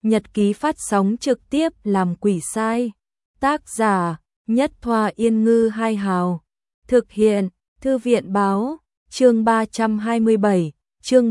Nhật ký phát sóng trực tiếp làm quỷ sai. Tác giả: Nhất Thoa Yên Ngư Hai Hào. Thực hiện: Thư viện báo. Chương 327, chương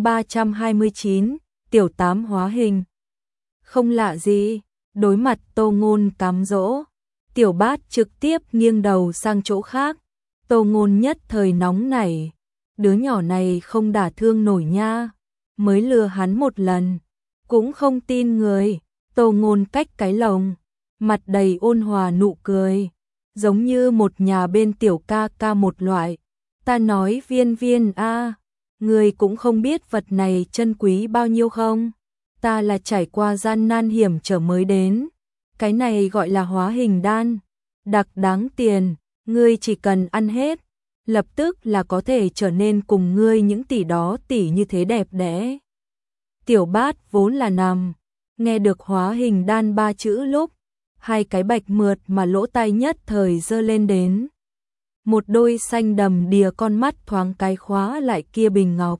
329, tiểu tám hóa hình. Không lạ gì, đối mặt Tô Ngôn cám dỗ, Tiểu Bát trực tiếp nghiêng đầu sang chỗ khác. Tô Ngôn nhất thời nóng nảy, đứa nhỏ này không đả thương nổi nha, mới lừa hắn một lần, cũng không tin người. Tô Ngôn cách cái lồng, mặt đầy ôn hòa nụ cười, giống như một nhà bên tiểu ca ca một loại. Ta nói Viên Viên a, người cũng không biết vật này chân quý bao nhiêu không? Ta là trải qua gian nan hiểm trở mới đến. Cái này gọi là hóa hình đan, đặc đáng tiền, ngươi chỉ cần ăn hết, lập tức là có thể trở nên cùng ngươi những tỷ đó tỷ như thế đẹp đẽ. Tiểu Bát vốn là nằm, nghe được hóa hình đan ba chữ lúc, hai cái bạch mượt mà lỗ tai nhất thời giơ lên đến. Một đôi xanh đầm đìa con mắt thoáng cái khóa lại kia bình ngọc.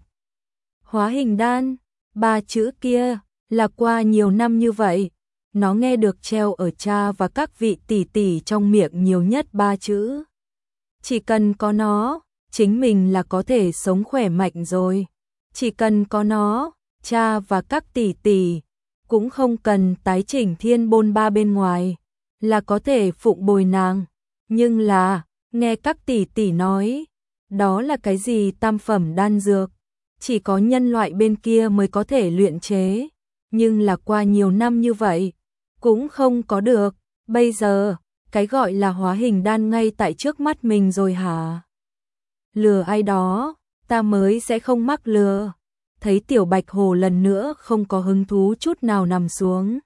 Hóa hình đan, ba chữ kia, là qua nhiều năm như vậy, nó nghe được treo ở cha và các vị tỷ tỷ trong miệng nhiều nhất ba chữ. Chỉ cần có nó, chính mình là có thể sống khỏe mạnh rồi. Chỉ cần có nó, cha và các tỷ tỷ cũng không cần tái chỉnh thiên bôn ba bên ngoài, là có thể phụng bồi nàng. Nhưng là, nghe các tỷ tỷ nói, đó là cái gì tam phẩm đan dược, chỉ có nhân loại bên kia mới có thể luyện chế, nhưng là qua nhiều năm như vậy, cũng không có được. Bây giờ, cái gọi là hóa hình đan ngay tại trước mắt mình rồi hả? Lừa ai đó, ta mới sẽ không mắc lừa. Thấy Tiểu Bạch Hồ lần nữa không có hứng thú chút nào nằm xuống,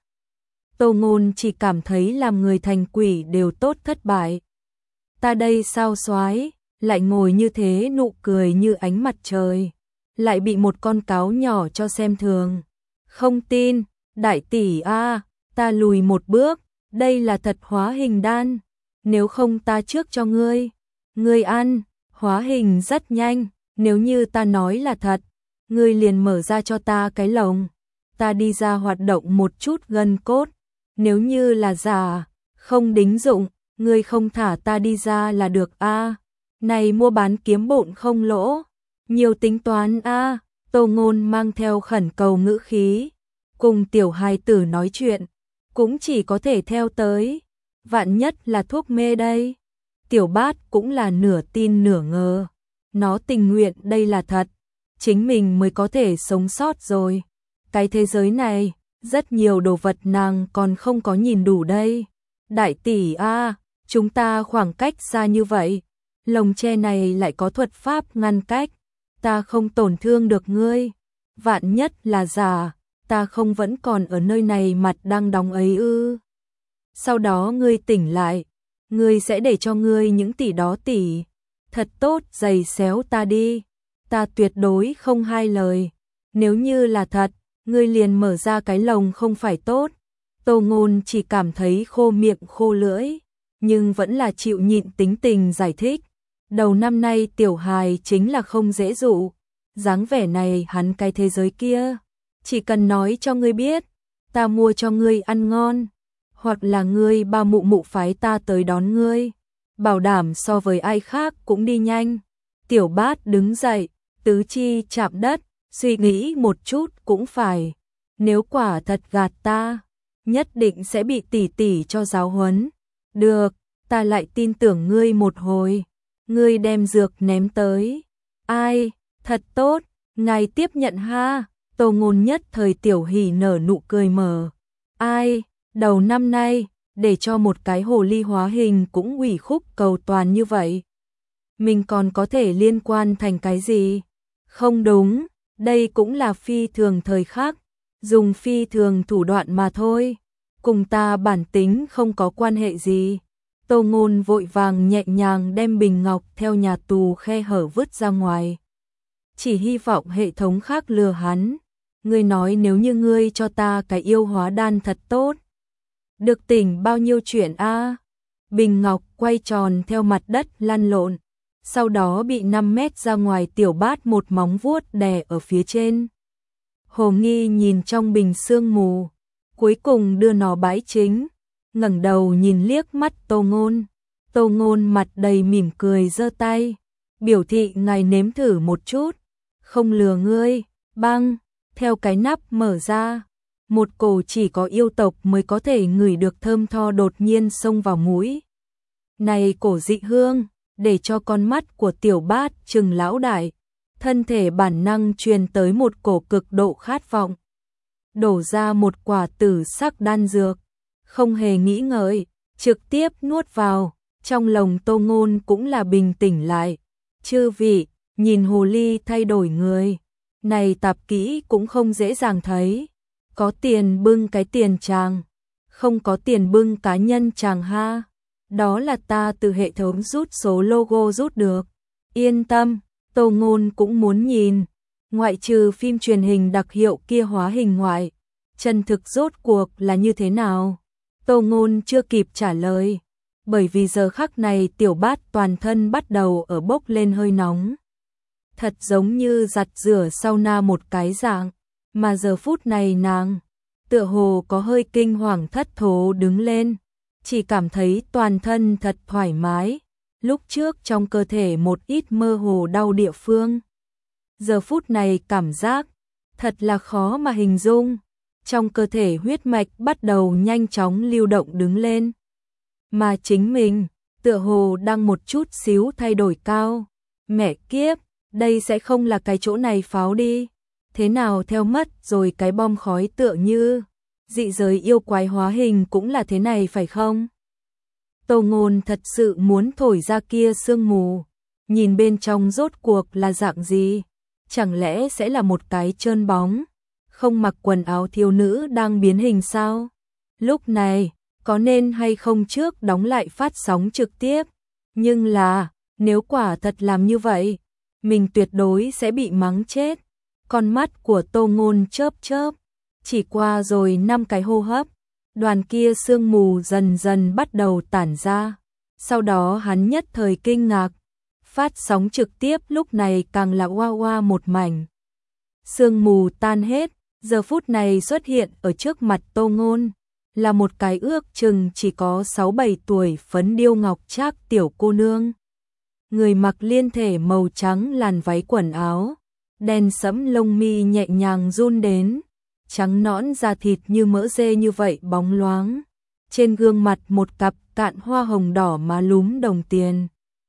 Tô Ngôn chỉ cảm thấy làm người thành quỷ đều tốt thất bại. Ta đây sao soái, lại ngồi như thế nụ cười như ánh mặt trời, lại bị một con cáo nhỏ cho xem thường. Không tin, đại tỷ a, ta lùi một bước, đây là thật hóa hình đan, nếu không ta trước cho ngươi, ngươi ăn, hóa hình rất nhanh, nếu như ta nói là thật, ngươi liền mở ra cho ta cái lồng, ta đi ra hoạt động một chút gân cốt, nếu như là giả, không đính dụng, ngươi không thả ta đi ra là được a. Này mua bán kiếm bộn không lỗ, nhiều tính toán a. Tô Ngôn mang theo khẩn cầu ngữ khí, cùng tiểu hài tử nói chuyện, cũng chỉ có thể theo tới, vạn nhất là thuốc mê đây. Tiểu Bát cũng là nửa tin nửa ngờ, nó tình nguyện đây là thật, chính mình mới có thể sống sót rồi. Cái thế giới này, rất nhiều đồ vật nàng còn không có nhìn đủ đây. Đại tỷ a, chúng ta khoảng cách xa như vậy, lồng tre này lại có thuật pháp ngăn cách, ta không tổn thương được ngươi. Vạn nhất là giả, ta không vẫn còn ở nơi này mặt đang đóng ấy ư? Sau đó ngươi tỉnh lại, ngươi sẽ để cho ngươi những tỷ đó tỷ thật tốt giày xéo ta đi, ta tuyệt đối không hai lời. Nếu như là thật, ngươi liền mở ra cái lồng không phải tốt. Tô Ngôn chỉ cảm thấy khô miệng khô lưỡi, nhưng vẫn là chịu nhịn tính tình giải thích. Đầu năm nay tiểu hài chính là không dễ dụ, dáng vẻ này hắn cái thế giới kia, chỉ cần nói cho ngươi biết, ta mua cho ngươi ăn ngon, hoặc là ngươi ba mụ mụ phái ta tới đón ngươi, bảo đảm so với ai khác cũng đi nhanh. Tiểu Bát đứng dậy, tứ chi chạm đất, suy nghĩ một chút cũng phải, nếu quả thật gạt ta, nhất định sẽ bị tỷ tỷ cho giáo huấn. Được, ta lại tin tưởng ngươi một hồi. Ngươi đem dược ném tới. Ai, thật tốt, ngài tiếp nhận ha. Tô Ngôn nhất thời tiểu hỉ nở nụ cười mờ. Ai, đầu năm nay, để cho một cái hồ ly hóa hình cũng ủy khúc cầu toàn như vậy. Mình còn có thể liên quan thành cái gì? Không đúng, đây cũng là phi thường thời khắc, dùng phi thường thủ đoạn mà thôi, cùng ta bản tính không có quan hệ gì. Tô Ngôn vội vàng nhẹ nhàng đem bình ngọc theo nhà tù khe hở vứt ra ngoài. Chỉ hy vọng hệ thống khác lừa hắn. Ngươi nói nếu như ngươi cho ta cái yêu hóa đan thật tốt, được tỉnh bao nhiêu chuyện a? Bình ngọc quay tròn theo mặt đất lăn lộn, sau đó bị 5 mét ra ngoài Tiểu Bát một móng vuốt đè ở phía trên. Hồ Nghi nhìn trong bình sương mù, cuối cùng đưa nó bãi chính, ngẩng đầu nhìn liếc mắt Tô Ngôn. Tô Ngôn mặt đầy mỉm cười giơ tay, biểu thị ngài nếm thử một chút, không lừa ngươi. Băng, theo cái nắp mở ra, một cổ chỉ có yêu tộc mới có thể ngửi được thơm tho đột nhiên xông vào mũi. Này cổ dị hương, để cho con mắt của Tiểu Bát trừng lão đại, thân thể bản năng truyền tới một cổ cực độ khát vọng. Đổ ra một quả tử sắc đan dược, không hề nghĩ ngợi, trực tiếp nuốt vào, trong lòng Tô Ngôn cũng là bình tĩnh lại. Chư vị, nhìn hồ ly thay đổi người, này tạp kỹ cũng không dễ dàng thấy. Có tiền bưng cái tiền chàng, không có tiền bưng cá nhân chàng ha. Đó là ta từ hệ thống rút số logo rút được. Yên tâm, Tô Ngôn cũng muốn nhìn. Ngoại trừ phim truyền hình đặc hiệu kia hóa hình ngoại, chân thực rốt cuộc là như thế nào? Tô Ngôn chưa kịp trả lời, bởi vì giờ khắc này Tiểu Bát toàn thân bắt đầu ở bốc lên hơi nóng. Thật giống như giặt rửa sauna một cái dạng, mà giờ phút này nàng tựa hồ có hơi kinh hoàng thất thố đứng lên, chỉ cảm thấy toàn thân thật thoải mái, lúc trước trong cơ thể một ít mơ hồ đau địa phương. Giờ phút này cảm giác thật là khó mà hình dung, trong cơ thể huyết mạch bắt đầu nhanh chóng lưu động đứng lên. Mà chính mình, tựa hồ đang một chút xíu thay đổi cao. Mẹ kiếp, đây sẽ không là cái chỗ này pháo đi. Thế nào theo mất rồi cái bom khói tựa như dị giới yêu quái hóa hình cũng là thế này phải không? Tô Ngôn thật sự muốn thổi ra kia sương mù, nhìn bên trong rốt cuộc là dạng gì? Chẳng lẽ sẽ là một cái trơn bóng, không mặc quần áo thiếu nữ đang biến hình sao? Lúc này, có nên hay không trước đóng lại phát sóng trực tiếp? Nhưng là, nếu quả thật làm như vậy, mình tuyệt đối sẽ bị mắng chết. Con mắt của Tô Ngôn chớp chớp, chỉ qua rồi 5 cái hô hấp, đoàn kia sương mù dần dần bắt đầu tản ra. Sau đó hắn nhất thời kinh ngạc, phát sóng trực tiếp lúc này càng là oa oa một mảnh. Sương mù tan hết, giờ phút này xuất hiện ở trước mặt Tô Ngôn, là một cái ước chừng chỉ có 6-7 tuổi phấn điêu ngọc trác tiểu cô nương. Người mặc liên thể màu trắng làn váy quần áo, đen sẫm lông mi nhẹ nhàng run đến, trắng nõn da thịt như mỡ dê như vậy bóng loáng. Trên gương mặt một cặp cạn hoa hồng đỏ má lúm đồng tiền.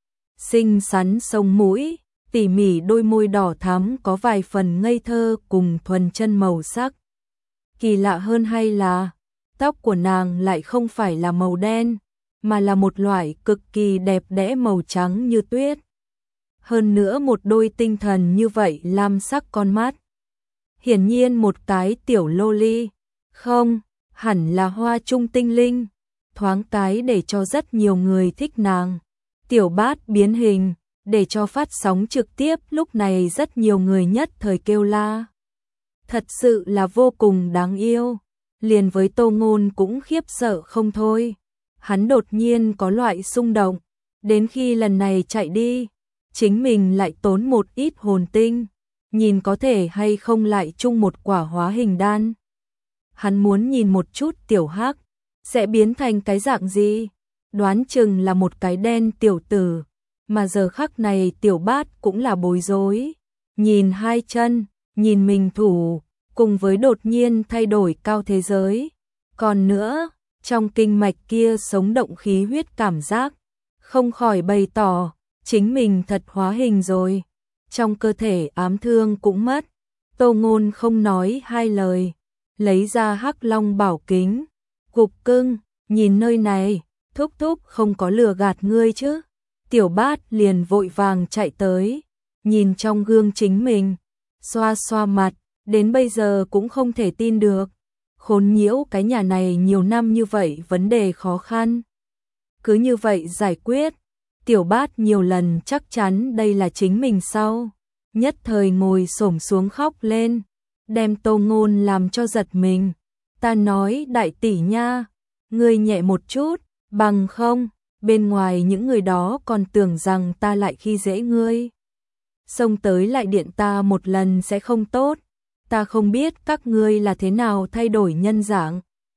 Xinh xắn sông mũi, tỉ mỉ đôi môi đỏ thắm có vài phần ngây thơ cùng thuần chân màu sắc. Kỳ lạ hơn hay là, tóc của nàng lại không phải là màu đen, mà là một loại cực kỳ đẹp đẽ màu trắng như tuyết. Hơn nữa một đôi tinh thần như vậy lam sắc con mắt. Hiển nhiên một cái tiểu loli, không, hẳn là hoa trung tinh linh, thoáng cái để cho rất nhiều người thích nàng. Tiểu Bát biến hình, để cho phát sóng trực tiếp lúc này rất nhiều người nhất thời kêu la. Thật sự là vô cùng đáng yêu, liền với Tô Ngôn cũng khiếp sợ không thôi. Hắn đột nhiên có loại xung động, đến khi lần này chạy đi, chính mình lại tốn một ít hồn tinh, nhìn có thể hay không lại chung một quả hóa hình đan. Hắn muốn nhìn một chút Tiểu Hắc sẽ biến thành cái dạng gì, đoán chừng là một cái đen tiểu tử, mà giờ khắc này Tiểu Bát cũng là bối rối, nhìn hai chân, nhìn mình thủ, cùng với đột nhiên thay đổi cao thế giới. Còn nữa, trong kinh mạch kia sống động khí huyết cảm giác, không khỏi bày tỏ, chính mình thật hóa hình rồi. Trong cơ thể ám thương cũng mất, Tô Ngôn không nói hai lời, lấy ra Hắc Long bảo kính. Cục cưng, nhìn nơi này, thúc thúc không có lừa gạt ngươi chứ. Tiểu Bát liền vội vàng chạy tới, nhìn trong gương chính mình, xoa xoa mặt, đến bây giờ cũng không thể tin được. Khốn nhiễu cái nhà này nhiều năm như vậy vấn đề khó khăn. Cứ như vậy giải quyết, Tiểu Bát nhiều lần chắc chắn đây là chính mình sau. Nhất thời ngồi xổm xuống khóc lên, đem Tô Ngôn làm cho giật mình. Ta nói đại tỷ nha, ngươi nhẹ một chút, bằng không, bên ngoài những người đó còn tưởng rằng ta lại khi dễ ngươi. Xông tới lại điện ta một lần sẽ không tốt, ta không biết các ngươi là thế nào thay đổi nhân dạng,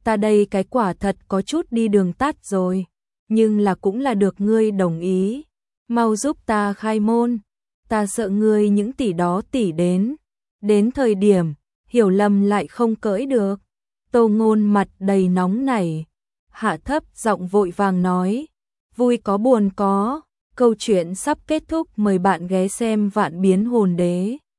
ta đây cái quả thật có chút đi đường tắt rồi, nhưng là cũng là được ngươi đồng ý, mau giúp ta khai môn, ta sợ ngươi những tỷ đó tỷ đến thời điểm, hiểu lầm lại không cưỡi được. Tô Ngôn mặt đầy nóng nảy, hạ thấp giọng vội vàng nói, vui có buồn có, câu chuyện sắp kết thúc, mời bạn ghé xem Vạn Biến Hồn Đế.